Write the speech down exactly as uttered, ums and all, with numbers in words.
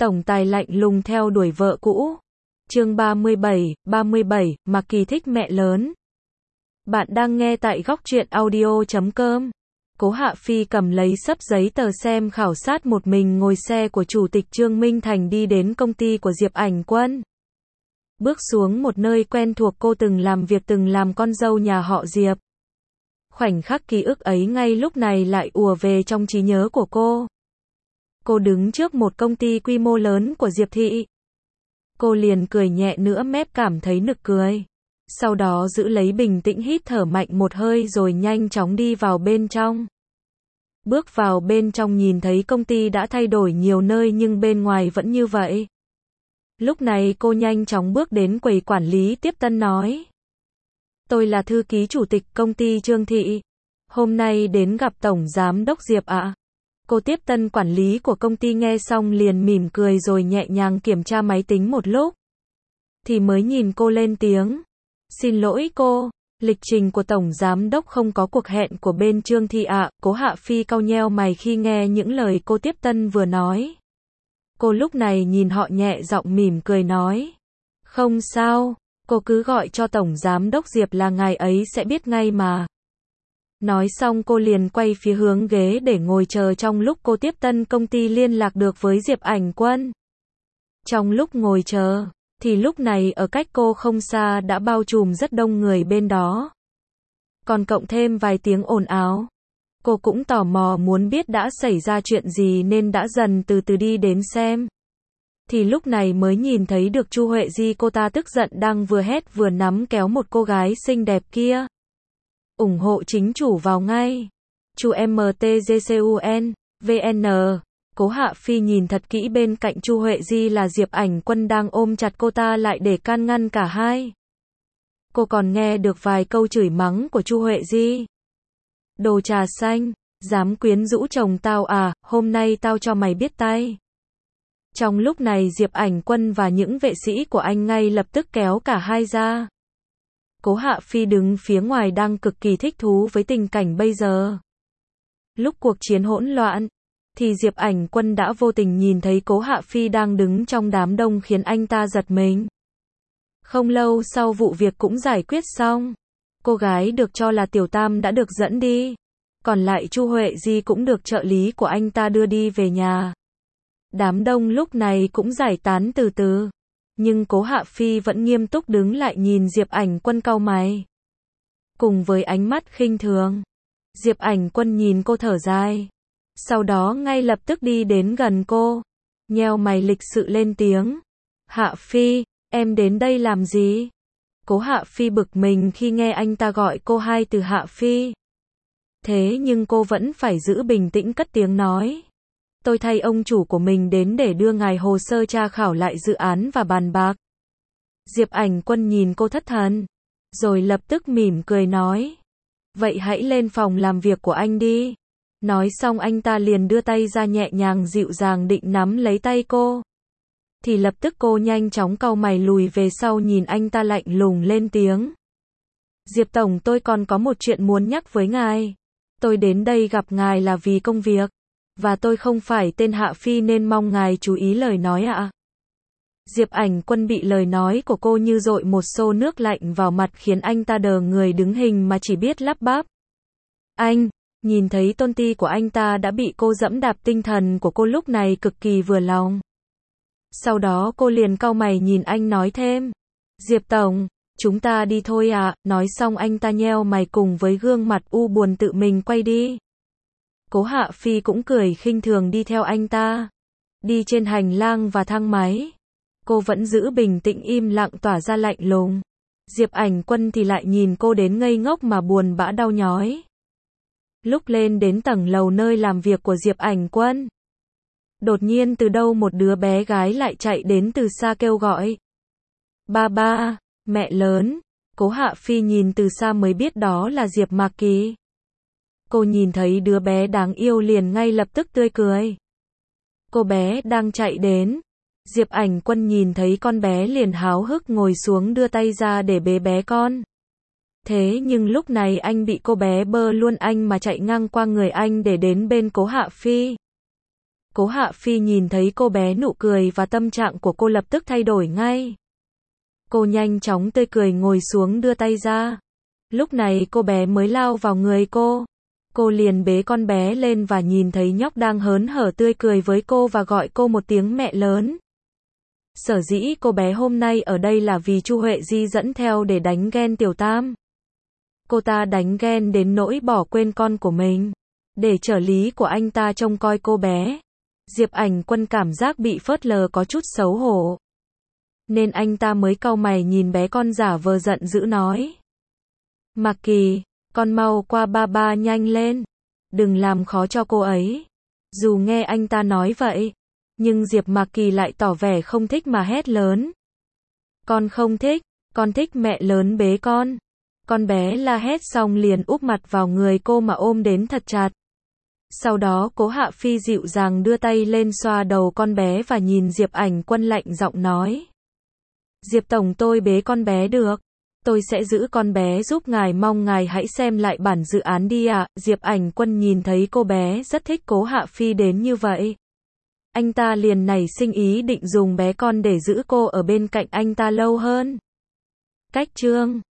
Tổng tài lạnh lùng theo đuổi vợ cũ. Chương ba mươi bảy, ba mươi bảy, Mạc Kỳ thích mẹ lớn. Bạn đang nghe tại góc truyện audio chấm com. Cố Hạ Phi cầm lấy xấp giấy tờ xem khảo sát một mình ngồi xe của Chủ tịch Trương Minh Thành đi đến công ty của Diệp Ảnh Quân. Bước xuống một nơi quen thuộc, cô từng làm việc, từng làm con dâu nhà họ Diệp. Khoảnh khắc ký ức ấy ngay lúc này lại ùa về trong trí nhớ của cô. Cô đứng trước một công ty quy mô lớn của Diệp Thị. Cô liền cười nhẹ nửa mép, cảm thấy nực cười. Sau đó giữ lấy bình tĩnh hít thở mạnh một hơi rồi nhanh chóng đi vào bên trong. Bước vào bên trong nhìn thấy công ty đã thay đổi nhiều nơi nhưng bên ngoài vẫn như vậy. Lúc này cô nhanh chóng bước đến quầy quản lý tiếp tân nói. Tôi là thư ký chủ tịch công ty Trương Thị. Hôm nay đến gặp Tổng Giám đốc Diệp ạ. À. Cô tiếp tân quản lý của công ty nghe xong liền mỉm cười rồi nhẹ nhàng kiểm tra máy tính một lúc. Thì mới nhìn cô lên tiếng. Xin lỗi cô, lịch trình của Tổng Giám đốc không có cuộc hẹn của bên Trương Thị ạ. À. Cố Hạ Phi cau nheo mày khi nghe những lời cô tiếp tân vừa nói. Cô lúc này nhìn họ nhẹ giọng mỉm cười nói. Không sao, cô cứ gọi cho Tổng Giám đốc Diệp là ngài ấy sẽ biết ngay mà. Nói xong cô liền quay phía hướng ghế để ngồi chờ trong lúc cô tiếp tân công ty liên lạc được với Diệp Ảnh Quân. Trong lúc ngồi chờ, thì lúc này ở cách cô không xa đã bao trùm rất đông người bên đó. Còn cộng thêm vài tiếng ồn ào. Cô cũng tò mò muốn biết đã xảy ra chuyện gì nên đã dần từ từ đi đến xem. Thì lúc này mới nhìn thấy được Chu Huệ Di, cô ta tức giận đang vừa hét vừa nắm kéo một cô gái xinh đẹp kia. Ủng hộ chính chủ vào ngay. Chu em tê giê xê u en, vê en. Cố Hạ Phi nhìn thật kỹ bên cạnh Chu Huệ Di là Diệp Ảnh Quân đang ôm chặt cô ta lại để can ngăn cả hai. Cô còn nghe được vài câu chửi mắng của Chu Huệ Di. Đồ trà xanh, dám quyến rũ chồng tao à, hôm nay tao cho mày biết tay. Trong lúc này Diệp Ảnh Quân và những vệ sĩ của anh ngay lập tức kéo cả hai ra. Cố Hạ Phi đứng phía ngoài đang cực kỳ thích thú với tình cảnh bây giờ. Lúc cuộc chiến hỗn loạn, thì Diệp Ảnh Quân đã vô tình nhìn thấy Cố Hạ Phi đang đứng trong đám đông khiến anh ta giật mình. Không lâu sau vụ việc cũng giải quyết xong. Cô gái được cho là Tiểu Tam đã được dẫn đi. Còn lại Chu Huệ Di cũng được trợ lý của anh ta đưa đi về nhà. Đám đông lúc này cũng giải tán từ từ. Nhưng Cố Hạ Phi vẫn nghiêm túc đứng lại nhìn Diệp Ảnh Quân cau mày. Cùng với ánh mắt khinh thường. Diệp Ảnh Quân nhìn cô thở dài. Sau đó ngay lập tức đi đến gần cô. Nheo mày lịch sự lên tiếng. Hạ Phi, em đến đây làm gì? Cố Hạ Phi bực mình khi nghe anh ta gọi cô hai từ Hạ Phi. Thế nhưng cô vẫn phải giữ bình tĩnh cất tiếng nói. Tôi thay ông chủ của mình đến để đưa ngài hồ sơ tra khảo lại dự án và bàn bạc. Diệp Ảnh Quân nhìn cô thất thần. Rồi lập tức mỉm cười nói. Vậy hãy lên phòng làm việc của anh đi. Nói xong anh ta liền đưa tay ra nhẹ nhàng dịu dàng định nắm lấy tay cô. Thì lập tức cô nhanh chóng cau mày lùi về sau nhìn anh ta lạnh lùng lên tiếng. Diệp Tổng, tôi còn có một chuyện muốn nhắc với ngài. Tôi đến đây gặp ngài là vì công việc. Và tôi không phải tên Hạ Phi nên mong ngài chú ý lời nói ạ. À. Diệp Ảnh Quân bị lời nói của cô như dội một xô nước lạnh vào mặt khiến anh ta đờ người đứng hình mà chỉ biết lắp bắp. Anh, nhìn thấy tôn ti của anh ta đã bị cô dẫm đạp, tinh thần của cô lúc này cực kỳ vừa lòng. Sau đó cô liền cau mày nhìn anh nói thêm. Diệp Tổng, chúng ta đi thôi ạ. À. Nói xong anh ta nheo mày cùng với gương mặt u buồn tự mình quay đi. Cố Hạ Phi cũng cười khinh thường đi theo anh ta. Đi trên hành lang và thang máy. Cô vẫn giữ bình tĩnh im lặng tỏa ra lạnh lùng. Diệp Ảnh Quân thì lại nhìn cô đến ngây ngốc mà buồn bã đau nhói. Lúc lên đến tầng lầu nơi làm việc của Diệp Ảnh Quân. Đột nhiên từ đâu một đứa bé gái lại chạy đến từ xa kêu gọi. Ba ba, mẹ lớn. Cố Hạ Phi nhìn từ xa mới biết đó là Diệp Mạc Kỳ. Cô nhìn thấy đứa bé đáng yêu liền ngay lập tức tươi cười. Cô bé đang chạy đến. Diệp Ảnh Quân nhìn thấy con bé liền háo hức ngồi xuống đưa tay ra để bế bé con. Thế nhưng lúc này anh bị cô bé bơ luôn anh mà chạy ngang qua người anh để đến bên Cố Hạ Phi. Cố Hạ Phi nhìn thấy cô bé nụ cười và tâm trạng của cô lập tức thay đổi ngay. Cô nhanh chóng tươi cười ngồi xuống đưa tay ra. Lúc này cô bé mới lao vào người cô. Cô liền bế con bé lên và nhìn thấy nhóc đang hớn hở tươi cười với cô và gọi cô một tiếng mẹ lớn. Sở dĩ cô bé hôm nay ở đây là vì Chu Huệ Di dẫn theo để đánh ghen Tiểu Tam. Cô ta đánh ghen đến nỗi bỏ quên con của mình. Để trợ lý của anh ta trông coi cô bé. Diệp Ảnh Quân cảm giác bị phớt lờ có chút xấu hổ. Nên anh ta mới cau mày nhìn bé con giả vờ giận dữ nói. Mạc Kỳ, con mau qua ba ba nhanh lên. Đừng làm khó cho cô ấy. Dù nghe anh ta nói vậy, nhưng Diệp Mạc Kỳ lại tỏ vẻ không thích mà hét lớn. Con không thích, con thích mẹ lớn bế con. Con bé la hét xong liền úp mặt vào người cô mà ôm đến thật chặt. Sau đó Cố Hạ Phi dịu dàng đưa tay lên xoa đầu con bé và nhìn Diệp Ảnh Quân lạnh giọng nói. Diệp Tổng, tôi bế con bé được. Tôi sẽ giữ con bé giúp ngài, mong ngài hãy xem lại bản dự án đi ạ. À. Diệp Ảnh Quân nhìn thấy cô bé rất thích Cố Hạ Phi đến như vậy. Anh ta liền nảy sinh ý định dùng bé con để giữ cô ở bên cạnh anh ta lâu hơn. Cách chương